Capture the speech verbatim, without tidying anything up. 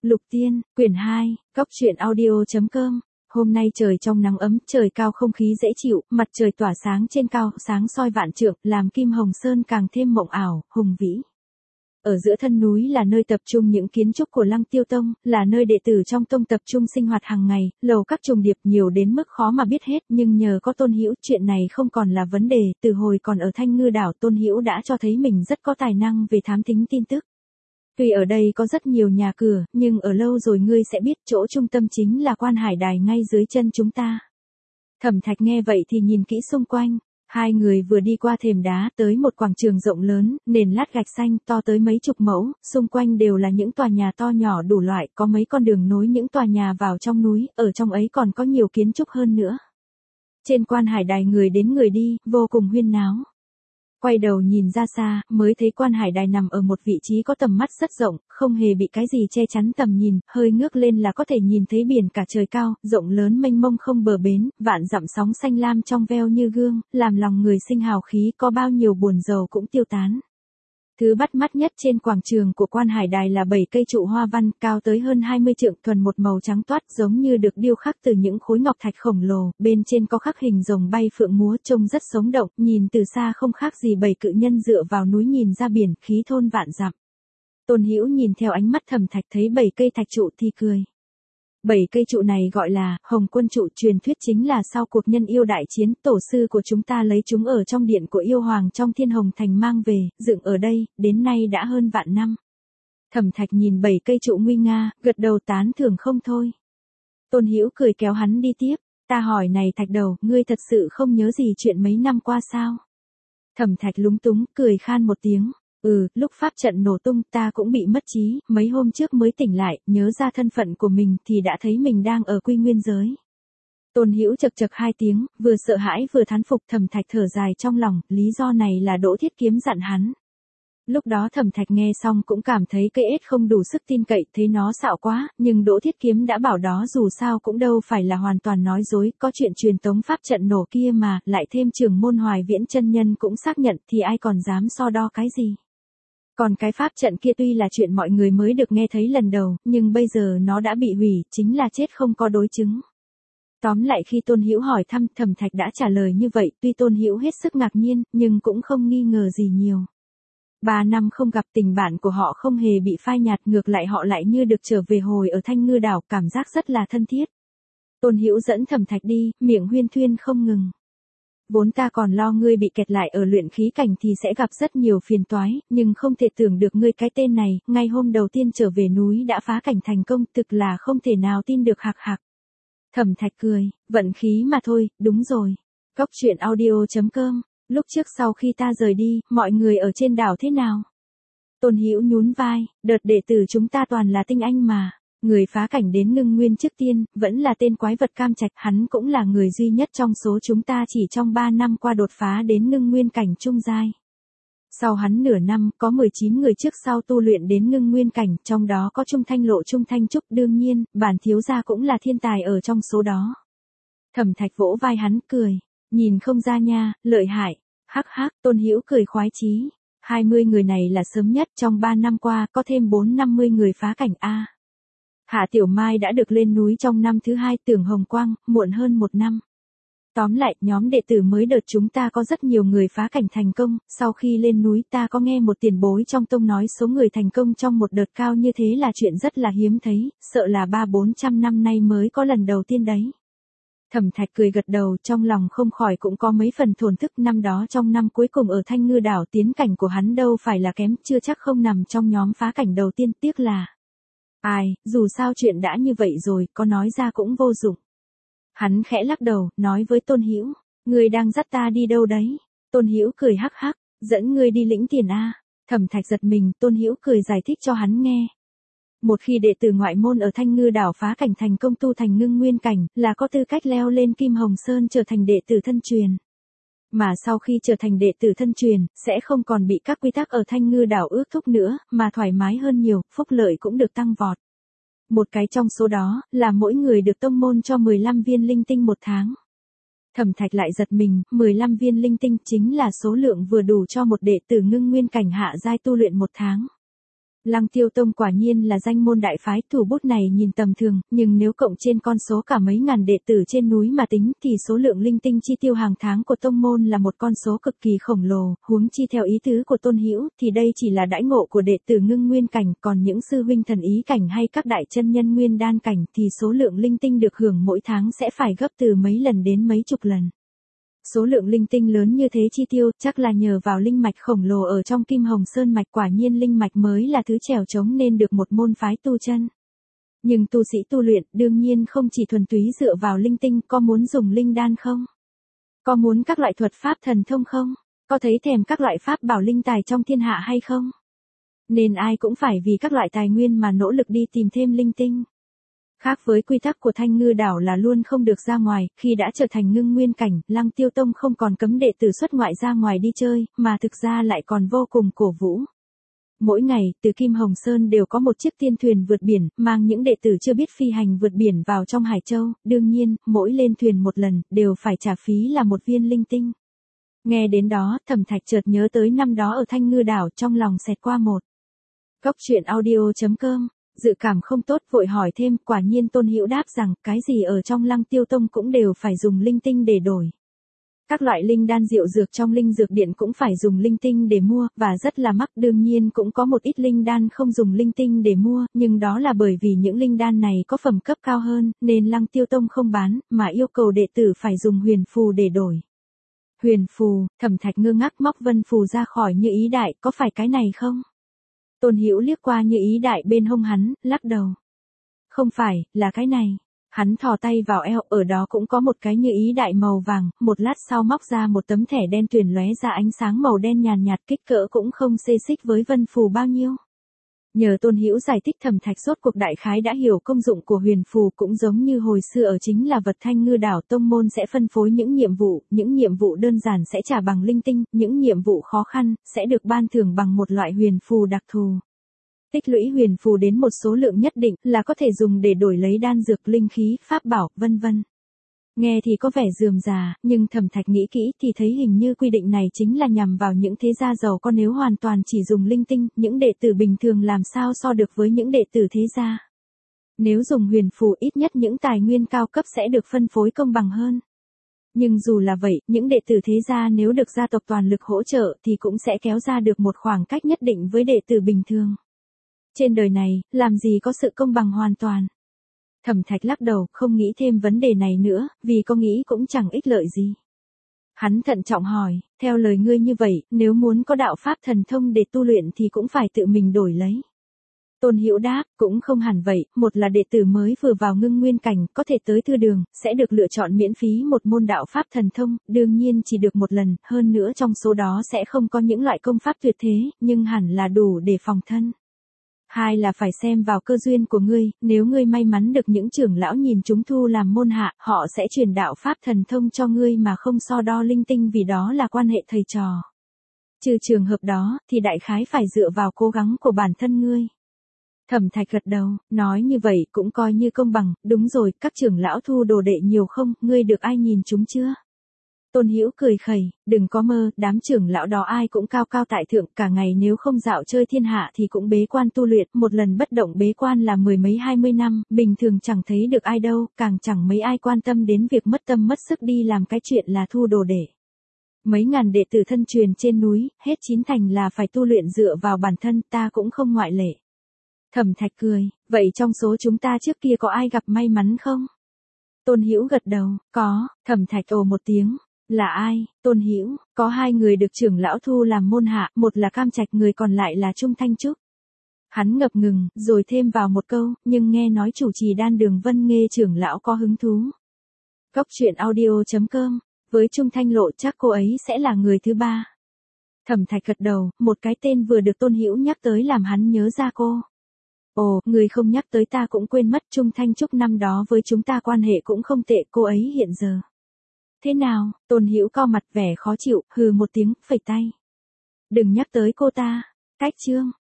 Lục Tiên, quyển hai, góc truyện audio.com. Hôm nay trời trong nắng ấm, trời cao không khí dễ chịu, mặt trời tỏa sáng trên cao, sáng soi vạn trượng, làm Kim Hồng Sơn càng thêm mộng ảo, hùng vĩ. Ở giữa thân núi là nơi tập trung những kiến trúc của Lăng Tiêu Tông, là nơi đệ tử trong tông tập trung sinh hoạt hàng ngày, lầu các trùng điệp nhiều đến mức khó mà biết hết, nhưng nhờ có Tôn Hữu, chuyện này không còn là vấn đề, từ hồi còn ở Thanh Ngư đảo, Tôn Hữu đã cho thấy mình rất có tài năng về thám thính tin tức. Tuy ở đây có rất nhiều nhà cửa, nhưng ở lâu rồi ngươi sẽ biết chỗ trung tâm chính là Quan Hải Đài ngay dưới chân chúng ta. Thẩm Thạch nghe vậy thì nhìn kỹ xung quanh, hai người vừa đi qua thềm đá tới một quảng trường rộng lớn, nền lát gạch xanh to tới mấy chục mẫu, xung quanh đều là những tòa nhà to nhỏ đủ loại, có mấy con đường nối những tòa nhà vào trong núi, ở trong ấy còn có nhiều kiến trúc hơn nữa. Trên Quan Hải Đài người đến người đi, vô cùng huyên náo. Quay đầu nhìn ra xa, mới thấy Quan Hải Đài nằm ở một vị trí có tầm mắt rất rộng, không hề bị cái gì che chắn tầm nhìn, hơi ngước lên là có thể nhìn thấy biển cả trời cao, rộng lớn mênh mông không bờ bến, vạn dặm sóng xanh lam trong veo như gương, làm lòng người sinh hào khí, có bao nhiêu buồn rầu cũng tiêu tán. Thứ bắt mắt nhất trên quảng trường của Quan Hải Đài là bảy cây trụ hoa văn, cao tới hơn hai mươi trượng, thuần một màu trắng toát, giống như được điêu khắc từ những khối ngọc thạch khổng lồ, bên trên có khắc hình rồng bay phượng múa, trông rất sống động, nhìn từ xa không khác gì bảy cự nhân dựa vào núi nhìn ra biển, khí thôn vạn dặm. Tôn Hữu nhìn theo ánh mắt Thẩm Thạch thấy bảy cây thạch trụ thì cười. Bảy cây trụ này gọi là Hồng Quân trụ, truyền thuyết chính là sau cuộc nhân yêu đại chiến, tổ sư của chúng ta lấy chúng ở trong điện của yêu hoàng trong Thiên Hồng Thành mang về, dựng ở đây, đến nay đã hơn vạn năm. Thẩm Thạch nhìn bảy cây trụ nguy nga, gật đầu tán thưởng không thôi. Tôn Hữu cười kéo hắn đi tiếp, ta hỏi này Thạch Đầu, ngươi thật sự không nhớ gì chuyện mấy năm qua sao? Thẩm Thạch lúng túng, cười khan một tiếng. Ừ, lúc pháp trận nổ tung ta cũng bị mất trí, mấy hôm trước mới tỉnh lại, nhớ ra thân phận của mình thì đã thấy mình đang ở Quy Nguyên giới. Tôn Hữu chậc chậc hai tiếng, vừa sợ hãi vừa thán phục. Thẩm Thạch thở dài trong lòng, lý do này là Đỗ Thiết Kiếm dặn hắn. Lúc đó Thẩm Thạch nghe xong cũng cảm thấy cây ếch không đủ sức tin cậy, thấy nó xạo quá, nhưng Đỗ Thiết Kiếm đã bảo đó dù sao cũng đâu phải là hoàn toàn nói dối, có chuyện truyền tống pháp trận nổ kia mà, lại thêm trưởng môn Hoài Viễn chân nhân cũng xác nhận thì ai còn dám so đo cái gì. Còn cái pháp trận kia tuy là chuyện mọi người mới được nghe thấy lần đầu, nhưng bây giờ nó đã bị hủy, chính là chết không có đối chứng. Tóm lại khi Tôn Hữu hỏi thăm, Thẩm Thạch đã trả lời như vậy, tuy Tôn Hữu hết sức ngạc nhiên, nhưng cũng không nghi ngờ gì nhiều. Ba năm không gặp, tình bạn của họ không hề bị phai nhạt, ngược lại họ lại như được trở về hồi ở Thanh Ngư đảo, cảm giác rất là thân thiết. Tôn Hữu dẫn Thẩm Thạch đi, miệng huyên thuyên không ngừng. Vốn ta còn lo ngươi bị kẹt lại ở luyện khí cảnh thì sẽ gặp rất nhiều phiền toái, nhưng không thể tưởng được ngươi cái tên này, ngay hôm đầu tiên trở về núi đã phá cảnh thành công, thực là không thể nào tin được hạc hạc. Thẩm Thạch cười, vận khí mà thôi, đúng rồi. Góc truyện audio.com, lúc trước sau khi ta rời đi, mọi người ở trên đảo thế nào? Tôn Hữu nhún vai, đợt đệ tử chúng ta toàn là tinh anh mà. Người phá cảnh đến ngưng nguyên trước tiên, vẫn là tên quái vật Cam Trạch, hắn cũng là người duy nhất trong số chúng ta chỉ trong ba năm qua đột phá đến ngưng nguyên cảnh trung giai. Sau hắn nửa năm, có mười chín người trước sau tu luyện đến ngưng nguyên cảnh, trong đó có Trung Thanh Lộ Trung Thanh Trúc, đương nhiên, bản thiếu gia cũng là thiên tài ở trong số đó. Thẩm Thạch vỗ vai hắn, cười, nhìn không ra nha, lợi hại. Hắc hắc, Tôn Hữu cười khoái chí. hai mươi người này là sớm nhất, trong ba năm qua có thêm bốn năm mươi người phá cảnh a. Hạ Tiểu Mai đã được lên núi trong năm thứ hai, Tưởng Hồng Quang, muộn hơn một năm. Tóm lại, nhóm đệ tử mới đợt chúng ta có rất nhiều người phá cảnh thành công, sau khi lên núi ta có nghe một tiền bối trong tông nói số người thành công trong một đợt cao như thế là chuyện rất là hiếm thấy, sợ là ba bốn trăm năm nay mới có lần đầu tiên đấy. Thẩm Thạch cười gật đầu, trong lòng không khỏi cũng có mấy phần thổn thức, năm đó trong năm cuối cùng ở Thanh Ngư đảo tiến cảnh của hắn đâu phải là kém, chưa chắc không nằm trong nhóm phá cảnh đầu tiên, tiếc là. Ai, dù sao chuyện đã như vậy rồi, có nói ra cũng vô dụng. Hắn khẽ lắc đầu, nói với Tôn Hữu, ngươi đang dắt ta đi đâu đấy? Tôn Hữu cười hắc hắc, dẫn ngươi đi lĩnh tiền a. Thẩm Thạch giật mình, Tôn Hữu cười giải thích cho hắn nghe. Một khi đệ tử ngoại môn ở Thanh Ngư đảo phá cảnh thành công tu thành ngưng nguyên cảnh, là có tư cách leo lên Kim Hồng Sơn trở thành đệ tử thân truyền. Mà sau khi trở thành đệ tử thân truyền, sẽ không còn bị các quy tắc ở Thanh Ngư đảo ước thúc nữa, mà thoải mái hơn nhiều, phúc lợi cũng được tăng vọt. Một cái trong số đó, là mỗi người được tông môn cho mười lăm viên linh tinh một tháng. Thẩm Thạch lại giật mình, mười lăm viên linh tinh chính là số lượng vừa đủ cho một đệ tử ngưng nguyên cảnh hạ giai tu luyện một tháng. Lăng Tiêu Tông quả nhiên là danh môn đại phái, thủ bút này nhìn tầm thường, nhưng nếu cộng trên con số cả mấy ngàn đệ tử trên núi mà tính thì số lượng linh tinh chi tiêu hàng tháng của tông môn là một con số cực kỳ khổng lồ, huống chi theo ý tứ của Tôn Hữu thì đây chỉ là đãi ngộ của đệ tử ngưng nguyên cảnh, còn những sư huynh thần ý cảnh hay các đại chân nhân nguyên đan cảnh thì số lượng linh tinh được hưởng mỗi tháng sẽ phải gấp từ mấy lần đến mấy chục lần. Số lượng linh tinh lớn như thế chi tiêu chắc là nhờ vào linh mạch khổng lồ ở trong Kim Hồng Sơn mạch, quả nhiên linh mạch mới là thứ trèo trống nên được một môn phái tu chân. Nhưng tu sĩ tu luyện đương nhiên không chỉ thuần túy dựa vào linh tinh, có muốn dùng linh đan không? Có muốn các loại thuật pháp thần thông không? Có thấy thèm các loại pháp bảo linh tài trong thiên hạ hay không? Nên ai cũng phải vì các loại tài nguyên mà nỗ lực đi tìm thêm linh tinh. Khác với quy tắc của Thanh Ngư đảo là luôn không được ra ngoài, khi đã trở thành ngưng nguyên cảnh, Lăng Tiêu Tông không còn cấm đệ tử xuất ngoại ra ngoài đi chơi, mà thực ra lại còn vô cùng cổ vũ. Mỗi ngày, từ Kim Hồng Sơn đều có một chiếc tiên thuyền vượt biển, mang những đệ tử chưa biết phi hành vượt biển vào trong Hải Châu, đương nhiên, mỗi lên thuyền một lần, đều phải trả phí là một viên linh tinh. Nghe đến đó, Thẩm Thạch chợt nhớ tới năm đó ở Thanh Ngư đảo, trong lòng xẹt qua một. Cốc truyện audio chấm com. Dự cảm không tốt vội hỏi thêm, quả nhiên Tôn Hữu đáp rằng, cái gì ở trong Lăng Tiêu Tông cũng đều phải dùng linh tinh để đổi. Các loại linh đan diệu dược trong linh dược điện cũng phải dùng linh tinh để mua, và rất là mắc, đương nhiên cũng có một ít linh đan không dùng linh tinh để mua, nhưng đó là bởi vì những linh đan này có phẩm cấp cao hơn, nên Lăng Tiêu Tông không bán, mà yêu cầu đệ tử phải dùng huyền phù để đổi. Huyền phù, Thẩm Thạch ngơ ngác móc vân phù ra khỏi Như Ý Đại, có phải cái này không? Tôn Hữu liếc qua Như Ý Đại bên hông hắn, lắc đầu. Không phải, là cái này. Hắn thò tay vào eo, ở đó cũng có một cái Như Ý Đại màu vàng, một lát sau móc ra một tấm thẻ đen tuyền lóe ra ánh sáng màu đen nhàn nhạt, kích cỡ cũng không xê xích với vân phù bao nhiêu. Nhờ Tôn Hữu giải thích, Thẩm Thạch rốt cuộc đại khái đã hiểu công dụng của huyền phù, cũng giống như hồi xưa ở chính là vật Thanh Ngư đảo, tông môn sẽ phân phối những nhiệm vụ, những nhiệm vụ đơn giản sẽ trả bằng linh tinh, những nhiệm vụ khó khăn sẽ được ban thưởng bằng một loại huyền phù đặc thù. Tích lũy huyền phù đến một số lượng nhất định là có thể dùng để đổi lấy đan dược, linh khí, pháp bảo, vân vân. Nghe thì có vẻ rườm rà, nhưng Thẩm Thạch nghĩ kỹ thì thấy hình như quy định này chính là nhằm vào những thế gia giàu có, nếu hoàn toàn chỉ dùng linh tinh, những đệ tử bình thường làm sao so được với những đệ tử thế gia. Nếu dùng huyền phù, ít nhất những tài nguyên cao cấp sẽ được phân phối công bằng hơn. Nhưng dù là vậy, những đệ tử thế gia nếu được gia tộc toàn lực hỗ trợ thì cũng sẽ kéo ra được một khoảng cách nhất định với đệ tử bình thường. Trên đời này, làm gì có sự công bằng hoàn toàn. Thẩm Thạch lắc đầu, không nghĩ thêm vấn đề này nữa, vì có nghĩ cũng chẳng ích lợi gì. Hắn thận trọng hỏi, theo lời ngươi như vậy, nếu muốn có đạo pháp thần thông để tu luyện thì cũng phải tự mình đổi lấy. Tôn Hữu đáp, cũng không hẳn vậy, một là đệ tử mới vừa vào ngưng nguyên cảnh, có thể tới thư đường, sẽ được lựa chọn miễn phí một môn đạo pháp thần thông, đương nhiên chỉ được một lần, hơn nữa trong số đó sẽ không có những loại công pháp tuyệt thế, nhưng hẳn là đủ để phòng thân. Hai là phải xem vào cơ duyên của ngươi, nếu ngươi may mắn được những trưởng lão nhìn chúng thu làm môn hạ, họ sẽ truyền đạo pháp thần thông cho ngươi mà không so đo linh tinh, vì đó là quan hệ thầy trò. Trừ trường hợp đó, thì đại khái phải dựa vào cố gắng của bản thân ngươi. Thẩm Thạch gật đầu, nói như vậy cũng coi như công bằng, đúng rồi, các trưởng lão thu đồ đệ nhiều không, ngươi được ai nhìn chúng chưa? Tôn Hữu cười khẩy, đừng có mơ, đám trưởng lão đó ai cũng cao cao tại thượng, cả ngày nếu không dạo chơi thiên hạ thì cũng bế quan tu luyện, một lần bất động bế quan là mười mấy hai mươi năm, bình thường chẳng thấy được ai đâu, càng chẳng mấy ai quan tâm đến việc mất tâm mất sức đi làm cái chuyện là thu đồ đệ. Mấy ngàn đệ tử thân truyền trên núi, hết chín thành là phải tu luyện dựa vào bản thân, ta cũng không ngoại lệ. Thẩm Thạch cười, vậy trong số chúng ta trước kia có ai gặp may mắn không? Tôn Hữu gật đầu, có. Thẩm Thạch ồ một tiếng. Là ai? Tôn Hữu, có hai người được trưởng lão thu làm môn hạ, một là Cam Trạch, người còn lại là Trung Thanh Trúc. Hắn ngập ngừng, rồi thêm vào một câu, nhưng nghe nói chủ trì đan đường Vân Nghê trưởng lão có hứng thú. Cốc truyện audio chấm com, với Trung Thanh Lộ chắc cô ấy sẽ là người thứ ba. Thẩm Thạch gật đầu, một cái tên vừa được Tôn Hữu nhắc tới làm hắn nhớ ra cô. Ồ, người không nhắc tới ta cũng quên mất, Trung Thanh Trúc năm đó với chúng ta quan hệ cũng không tệ, cô ấy hiện giờ. Thế nào? Tôn Hữu cau mặt vẻ khó chịu, hừ một tiếng, phẩy tay. Đừng nhắc tới cô ta. Cách chương.